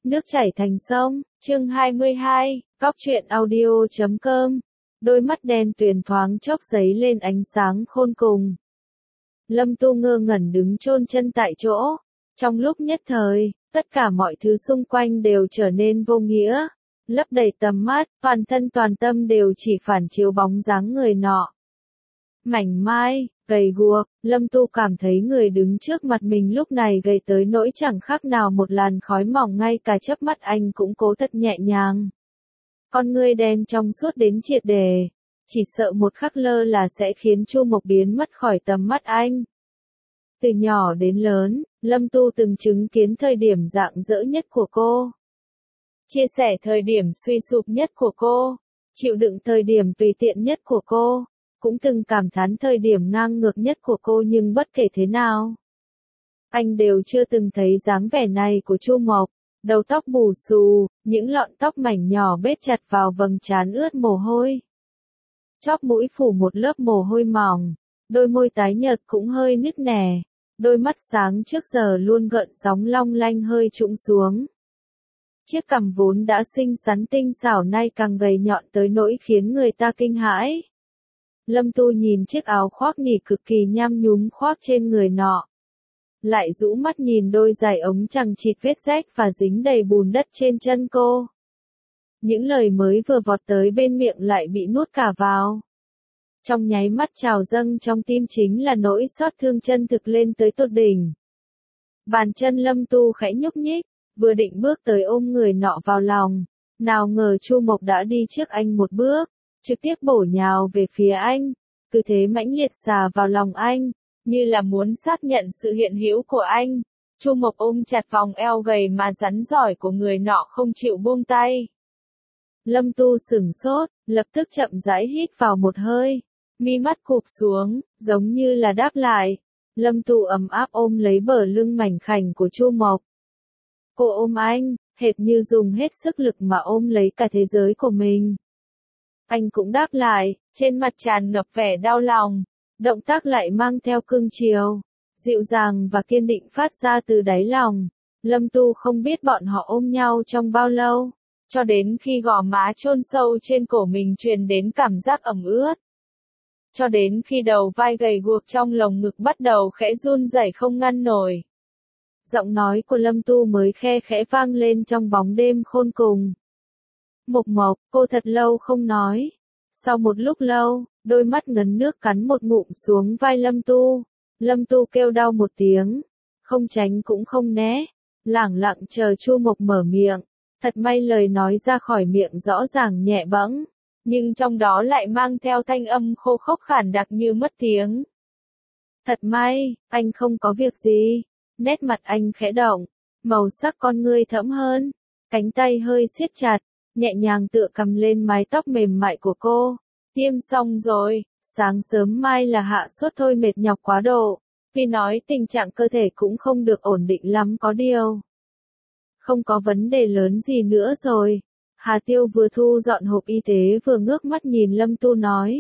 Nước chảy thành sông, chương 22, Cóc truyện audio.com. Đôi mắt đen tuyền thoáng chốc giấy lên ánh sáng khôn cùng. Lâm Tu ngơ ngẩn đứng chôn chân tại chỗ. Trong lúc nhất thời, tất cả mọi thứ xung quanh đều trở nên vô nghĩa. Lấp đầy tầm mắt, toàn thân toàn tâm đều chỉ phản chiếu bóng dáng người nọ. Mảnh mai, gầy guộc, Lâm Tu cảm thấy người đứng trước mặt mình lúc này gầy tới nỗi chẳng khác nào một làn khói mỏng, ngay cả chớp mắt anh cũng cố thật nhẹ nhàng. Con ngươi đen trong suốt đến triệt để, chỉ sợ một khắc lơ là sẽ khiến Chu Mộc biến mất khỏi tầm mắt anh. Từ nhỏ đến lớn, Lâm Tu từng chứng kiến thời điểm rạng rỡ nhất của cô. Chia sẻ thời điểm suy sụp nhất của cô, chịu đựng thời điểm tùy tiện nhất của cô. Cũng từng cảm thán thời điểm ngang ngược nhất của cô, nhưng bất kể thế nào, anh đều chưa từng thấy dáng vẻ này của Chu Mộc. Đầu tóc bù xù, những lọn tóc mảnh nhỏ bết chặt vào vầng trán ướt mồ hôi. Chóp mũi phủ một lớp mồ hôi mỏng, đôi môi tái nhợt cũng hơi nứt nẻ, đôi mắt sáng trước giờ luôn gợn sóng long lanh hơi trũng xuống. Chiếc cằm vốn đã xinh xắn tinh xảo nay càng gầy nhọn tới nỗi khiến người ta kinh hãi. Lâm Tu nhìn chiếc áo khoác nỉ cực kỳ nham nhúm khoác trên người nọ. Lại rũ mắt nhìn đôi giày ống chằng chịt vết rách và dính đầy bùn đất trên chân cô. Những lời mới vừa vọt tới bên miệng lại bị nuốt cả vào. Trong nháy mắt trào dâng trong tim chính là nỗi xót thương chân thực lên tới tột đỉnh. Bàn chân Lâm Tu khẽ nhúc nhích, vừa định bước tới ôm người nọ vào lòng. Nào ngờ Chu Mộc đã đi trước anh một bước, trực tiếp bổ nhào về phía anh, cứ thế mãnh liệt xà vào lòng anh, như là muốn xác nhận sự hiện hữu của anh. Chu Mộc ôm chặt vòng eo gầy mà rắn giỏi của người nọ không chịu buông tay. Lâm Tu sửng sốt, lập tức chậm rãi hít vào một hơi, mi mắt cụp xuống, giống như là đáp lại. Lâm Tu ấm áp ôm lấy bờ lưng mảnh khảnh của Chu Mộc. Cô ôm anh, hệt như dùng hết sức lực mà ôm lấy cả thế giới của mình. Anh cũng đáp lại, trên mặt tràn ngập vẻ đau lòng, động tác lại mang theo cương chiều, dịu dàng và kiên định phát ra từ đáy lòng. Lâm Tu không biết bọn họ ôm nhau trong bao lâu, cho đến khi gò má chôn sâu trên cổ mình truyền đến cảm giác ẩm ướt. Cho đến khi đầu vai gầy guộc trong lồng ngực bắt đầu khẽ run rẩy không ngăn nổi. Giọng nói của Lâm Tu mới khe khẽ vang lên trong bóng đêm khôn cùng. Mộc Mộc, cô thật lâu không nói. Sau một lúc lâu, đôi mắt ngấn nước cắn một ngụm xuống vai Lâm Tu. Lâm Tu kêu đau một tiếng, không tránh cũng không né, lẳng lặng chờ Chu Mộc mở miệng. Thật may lời nói ra khỏi miệng rõ ràng nhẹ bẫng, nhưng trong đó lại mang theo thanh âm khô khốc khản đặc như mất tiếng. Thật may, anh không có việc gì. Nét mặt anh khẽ động, màu sắc con ngươi thẫm hơn, cánh tay hơi siết chặt, nhẹ nhàng tựa cầm lên mái tóc mềm mại của cô. Tiêm xong rồi, sáng sớm mai là hạ sốt thôi, mệt nhọc quá độ. Khi nói tình trạng cơ thể cũng không được ổn định lắm, có điều không có vấn đề lớn gì nữa rồi. Hà Tiêu vừa thu dọn hộp y tế vừa ngước mắt nhìn Lâm Tu nói.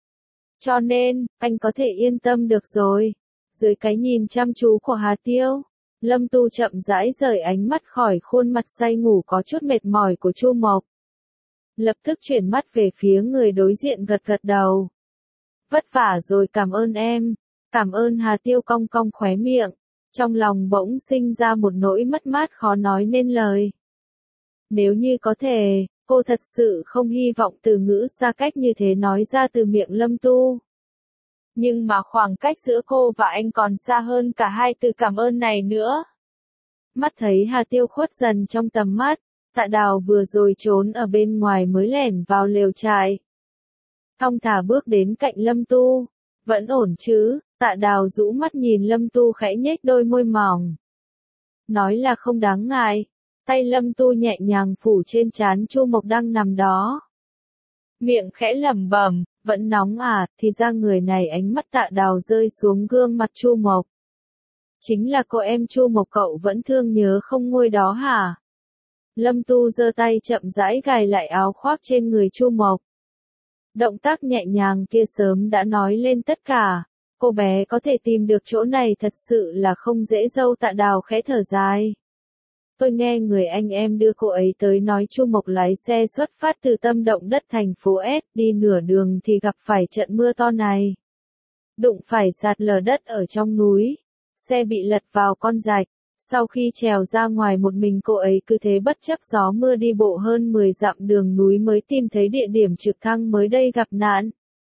Cho nên, anh có thể yên tâm được rồi. Dưới cái nhìn chăm chú của Hà Tiêu, Lâm Tu chậm rãi rời ánh mắt khỏi khuôn mặt say ngủ có chút mệt mỏi của Chu Mộc. Lập tức chuyển mắt về phía người đối diện gật gật đầu. Vất vả rồi, cảm ơn em. Cảm ơn. Hà Tiêu cong cong khóe miệng, trong lòng bỗng sinh ra một nỗi mất mát khó nói nên lời. Nếu như có thể, cô thật sự không hy vọng từ ngữ xa cách như thế nói ra từ miệng Lâm Tu. Nhưng mà khoảng cách giữa cô và anh còn xa hơn cả hai từ cảm ơn này nữa. Mắt thấy Hà Tiêu khuất dần trong tầm mắt, Tạ Đào vừa rồi trốn ở bên ngoài mới lẻn vào lều trại. Thong thả bước đến cạnh Lâm Tu. Vẫn ổn chứ? Tạ Đào rũ mắt nhìn Lâm Tu khẽ nhếch đôi môi mỏng. Nói là không đáng ngại. Tay Lâm Tu nhẹ nhàng phủ trên trán Chu Mộc đang nằm đó. Miệng khẽ lẩm bẩm, vẫn nóng à? Thì ra người này. Ánh mắt Tạ Đào rơi xuống gương mặt Chu Mộc. Chính là cô em Chu Mộc cậu vẫn thương nhớ không nguôi đó hả? Lâm Tu giơ tay chậm rãi gài lại áo khoác trên người Chu Mộc. Động tác nhẹ nhàng kia sớm đã nói lên tất cả. Cô bé có thể tìm được chỗ này thật sự là không dễ. Dâu Tạ Đào khẽ thở dài. Tôi nghe người anh em đưa cô ấy tới nói Chu Mộc lái xe xuất phát từ tâm động đất thành phố S, đi nửa đường thì gặp phải trận mưa to này. Đụng phải sạt lở đất ở trong núi. Xe bị lật vào con rạch. Sau khi trèo ra ngoài một mình cô ấy cứ thế bất chấp gió mưa đi bộ hơn 10 dặm đường núi mới tìm thấy địa điểm trực thăng mới đây gặp nạn.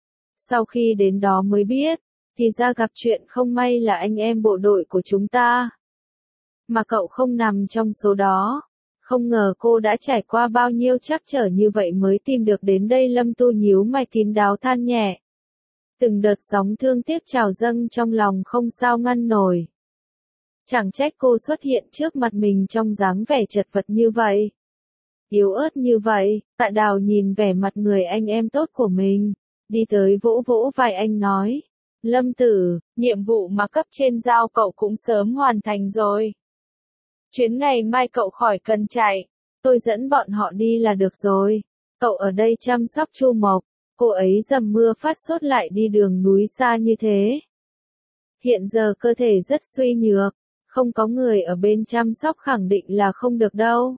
Sau khi đến đó mới biết, thì ra gặp chuyện không may là anh em bộ đội của chúng ta. Mà cậu không nằm trong số đó. Không ngờ cô đã trải qua bao nhiêu trắc trở như vậy mới tìm được đến đây. Lâm Tu nhíu mày kín đáo than nhẹ. Từng đợt sóng thương tiếc trào dâng trong lòng không sao ngăn nổi. Chẳng trách cô xuất hiện trước mặt mình trong dáng vẻ chật vật như vậy. Yếu ớt như vậy, Tạ Đào nhìn vẻ mặt người anh em tốt của mình. Đi tới vỗ vỗ vai anh nói. Lâm Tử, nhiệm vụ mà cấp trên giao cậu cũng sớm hoàn thành rồi. Chuyến ngày mai cậu khỏi cần chạy. Tôi dẫn bọn họ đi là được rồi. Cậu ở đây chăm sóc Chu Mộc. Cô ấy dầm mưa phát sốt lại đi đường núi xa như thế. Hiện giờ cơ thể rất suy nhược. Không có người ở bên chăm sóc khẳng định là không được đâu.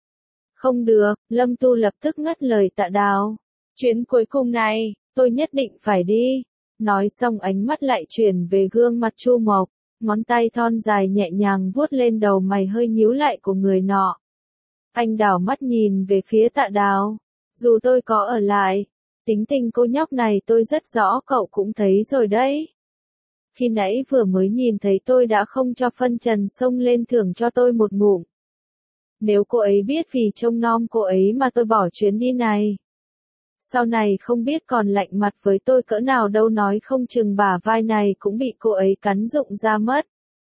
Không được, Lâm Tu lập tức ngắt lời Tạ Đào. Chuyến cuối cùng này, tôi nhất định phải đi. Nói xong ánh mắt lại chuyển về gương mặt Chu Mộc. Ngón tay thon dài nhẹ nhàng vuốt lên đầu mày hơi nhíu lại của người nọ. Anh đảo mắt nhìn về phía Tạ Đào. Dù tôi có ở lại, tính tình cô nhóc này tôi rất rõ cậu cũng thấy rồi đấy. Khi nãy vừa mới nhìn thấy tôi đã không cho phân trần xông lên thưởng cho tôi một ngụm. Nếu cô ấy biết vì trông nom cô ấy mà tôi bỏ chuyến đi này. Sau này không biết còn lạnh mặt với tôi cỡ nào đâu, nói không chừng bả vai này cũng bị cô ấy cắn rụng ra mất.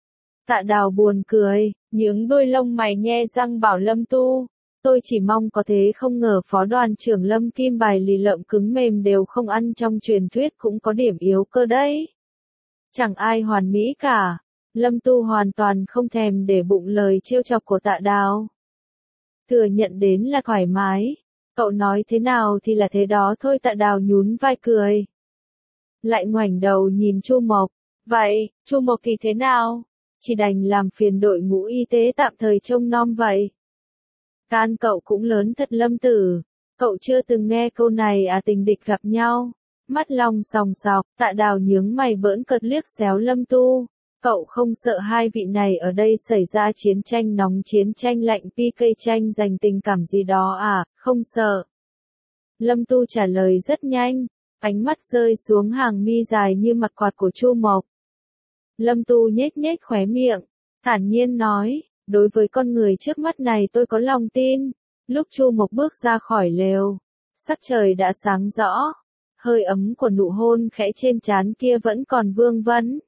Tạ Đào buồn cười, nhướng đôi lông mày nhe răng bảo Lâm Tu. Tôi chỉ mong có thế, không ngờ phó đoàn trưởng Lâm Kim bài lì lợm cứng mềm đều không ăn, trong truyền thuyết cũng có điểm yếu cơ đấy. Chẳng ai hoàn mỹ cả. Lâm Tu hoàn toàn không thèm để bụng lời trêu chọc của Tạ Đào. Thừa nhận đến là thoải mái. Cậu nói thế nào thì là thế đó thôi. Tạ Đào nhún vai cười. Lại ngoảnh đầu nhìn Chu Mộc. Vậy, Chu Mộc thì thế nào? Chỉ đành làm phiền đội ngũ y tế tạm thời trông nom vậy. Can cậu cũng lớn thật Lâm Tử. Cậu chưa từng nghe câu này à? Tình địch gặp nhau. Mắt long sòng sọc, Tạ Đào nhướng mày bỡn cợt liếc xéo Lâm Tu. Cậu không sợ hai vị này ở đây xảy ra chiến tranh nóng, chiến tranh lạnh, PK tranh giành tình cảm gì đó à? Không sợ. Lâm Tu trả lời rất nhanh, ánh mắt rơi xuống hàng mi dài như mặt quạt của Chu Mộc. Lâm Tu nhếch nhếch khóe miệng, thản nhiên nói, đối với con người trước mắt này tôi có lòng tin. Lúc Chu Mộc bước ra khỏi lều, sắc trời đã sáng rõ. Hơi ấm của nụ hôn khẽ trên trán kia vẫn còn vương vấn.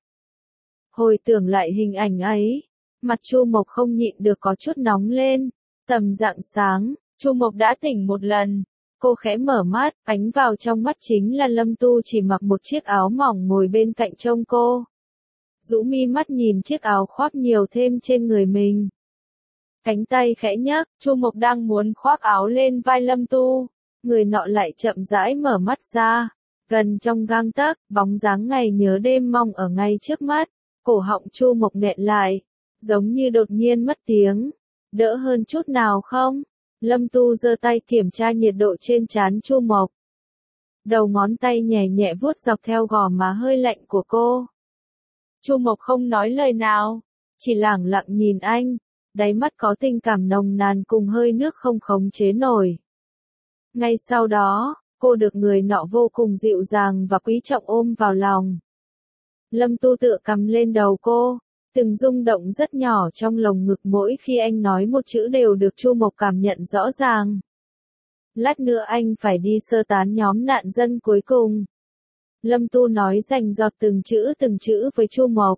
Hồi tưởng lại hình ảnh ấy, mặt Chu Mộc không nhịn được có chút nóng lên. Tầm rạng sáng, Chu Mộc đã tỉnh một lần. Cô khẽ mở mắt, ánh vào trong mắt chính là Lâm Tu chỉ mặc một chiếc áo mỏng ngồi bên cạnh trông cô. Rũ mi mắt nhìn chiếc áo khoác nhiều thêm trên người mình. Cánh tay khẽ nhấc, Chu Mộc đang muốn khoác áo lên vai Lâm Tu. Người nọ lại chậm rãi mở mắt ra. Gần trong gang tấc, bóng dáng ngày nhớ đêm mong ở ngay trước mắt. Cổ họng Chu Mộc nghẹn lại, giống như đột nhiên mất tiếng. Đỡ hơn chút nào không? Lâm Tu giơ tay kiểm tra nhiệt độ trên trán Chu Mộc. Đầu ngón tay nhẹ nhẹ vuốt dọc theo gò má hơi lạnh của cô. Chu Mộc không nói lời nào, chỉ lẳng lặng nhìn anh, đáy mắt có tình cảm nồng nàn cùng hơi nước không khống chế nổi. Ngay sau đó, cô được người nọ vô cùng dịu dàng và quý trọng ôm vào lòng. Lâm Tu tựa cằm lên đầu cô, từng rung động rất nhỏ trong lồng ngực mỗi khi anh nói một chữ đều được Chu Mộc cảm nhận rõ ràng. Lát nữa anh phải đi sơ tán nhóm nạn dân cuối cùng. Lâm Tu nói rành giọt từng chữ với Chu Mộc.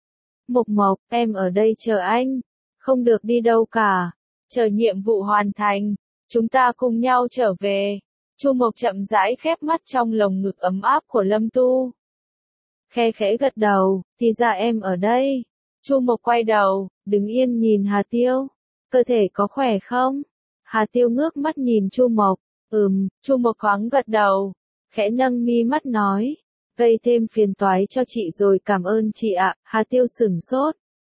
Mộc Mộc, em ở đây chờ anh, không được đi đâu cả, chờ nhiệm vụ hoàn thành, chúng ta cùng nhau trở về. Chu Mộc chậm rãi khép mắt trong lồng ngực ấm áp của Lâm Tu. Khe khẽ gật đầu, thì ra em ở đây. Chu Mộc quay đầu, đứng yên nhìn Hà Tiêu. Cơ thể có khỏe không? Hà Tiêu ngước mắt nhìn Chu Mộc. Chu Mộc thoáng gật đầu, khẽ nâng mi mắt nói. Gây thêm phiền toái cho chị rồi, cảm ơn chị ạ. Hà Tiêu sửng sốt.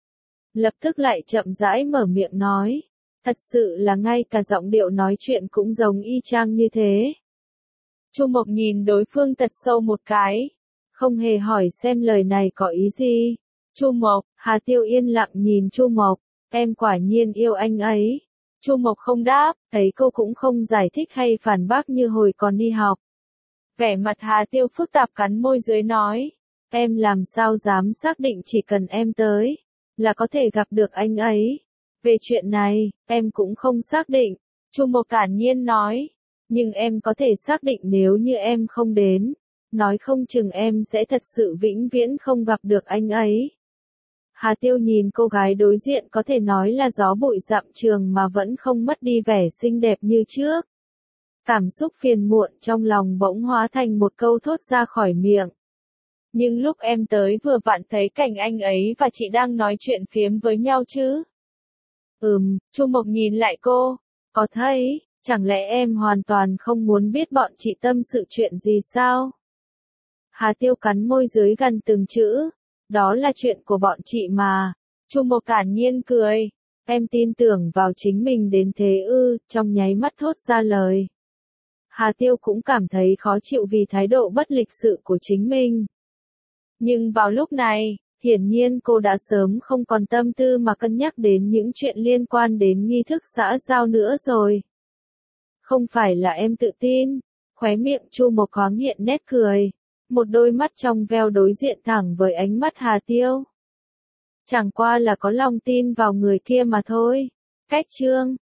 lập tức lại chậm rãi mở miệng nói. Thật sự là ngay cả giọng điệu nói chuyện cũng giống y chang như thế. Chu Mộc nhìn đối phương thật sâu một cái, không hề hỏi xem lời này có ý gì. Chu Mộc, Hà Tiêu yên lặng nhìn Chu Mộc, em quả nhiên yêu anh ấy. Chu Mộc không đáp, thấy cô cũng không giải thích hay phản bác như hồi còn đi học. Vẻ mặt Hà Tiêu phức tạp cắn môi dưới nói, em làm sao dám xác định chỉ cần em tới, là có thể gặp được anh ấy. Về chuyện này, em cũng không xác định. Chu Mộc thản nhiên nói, nhưng em có thể xác định nếu như em không đến, nói không chừng em sẽ thật sự vĩnh viễn không gặp được anh ấy. Hà Tiêu nhìn cô gái đối diện có thể nói là gió bụi dặm trường mà vẫn không mất đi vẻ xinh đẹp như trước. Cảm xúc phiền muộn trong lòng bỗng hóa thành một câu thốt ra khỏi miệng. Nhưng lúc em tới vừa vặn thấy cảnh anh ấy và chị đang nói chuyện phiếm với nhau chứ. Chu Mộc nhìn lại cô, có thấy, chẳng lẽ em hoàn toàn không muốn biết bọn chị tâm sự chuyện gì sao? Hà Tiêu cắn môi dưới gần từng chữ, đó là chuyện của bọn chị mà. Chu Mộc thản nhiên cười, em tin tưởng vào chính mình đến thế ư, trong nháy mắt thốt ra lời. Hà Tiêu cũng cảm thấy khó chịu vì thái độ bất lịch sự của chính mình. Nhưng vào lúc này, hiển nhiên cô đã sớm không còn tâm tư mà cân nhắc đến những chuyện liên quan đến nghi thức xã giao nữa rồi. Không phải là em tự tin, khóe miệng Chu Mộc thoáng hiện nét cười, một đôi mắt trong veo đối diện thẳng với ánh mắt Hà Tiêu. Chẳng qua là có lòng tin vào người kia mà thôi. Cách chương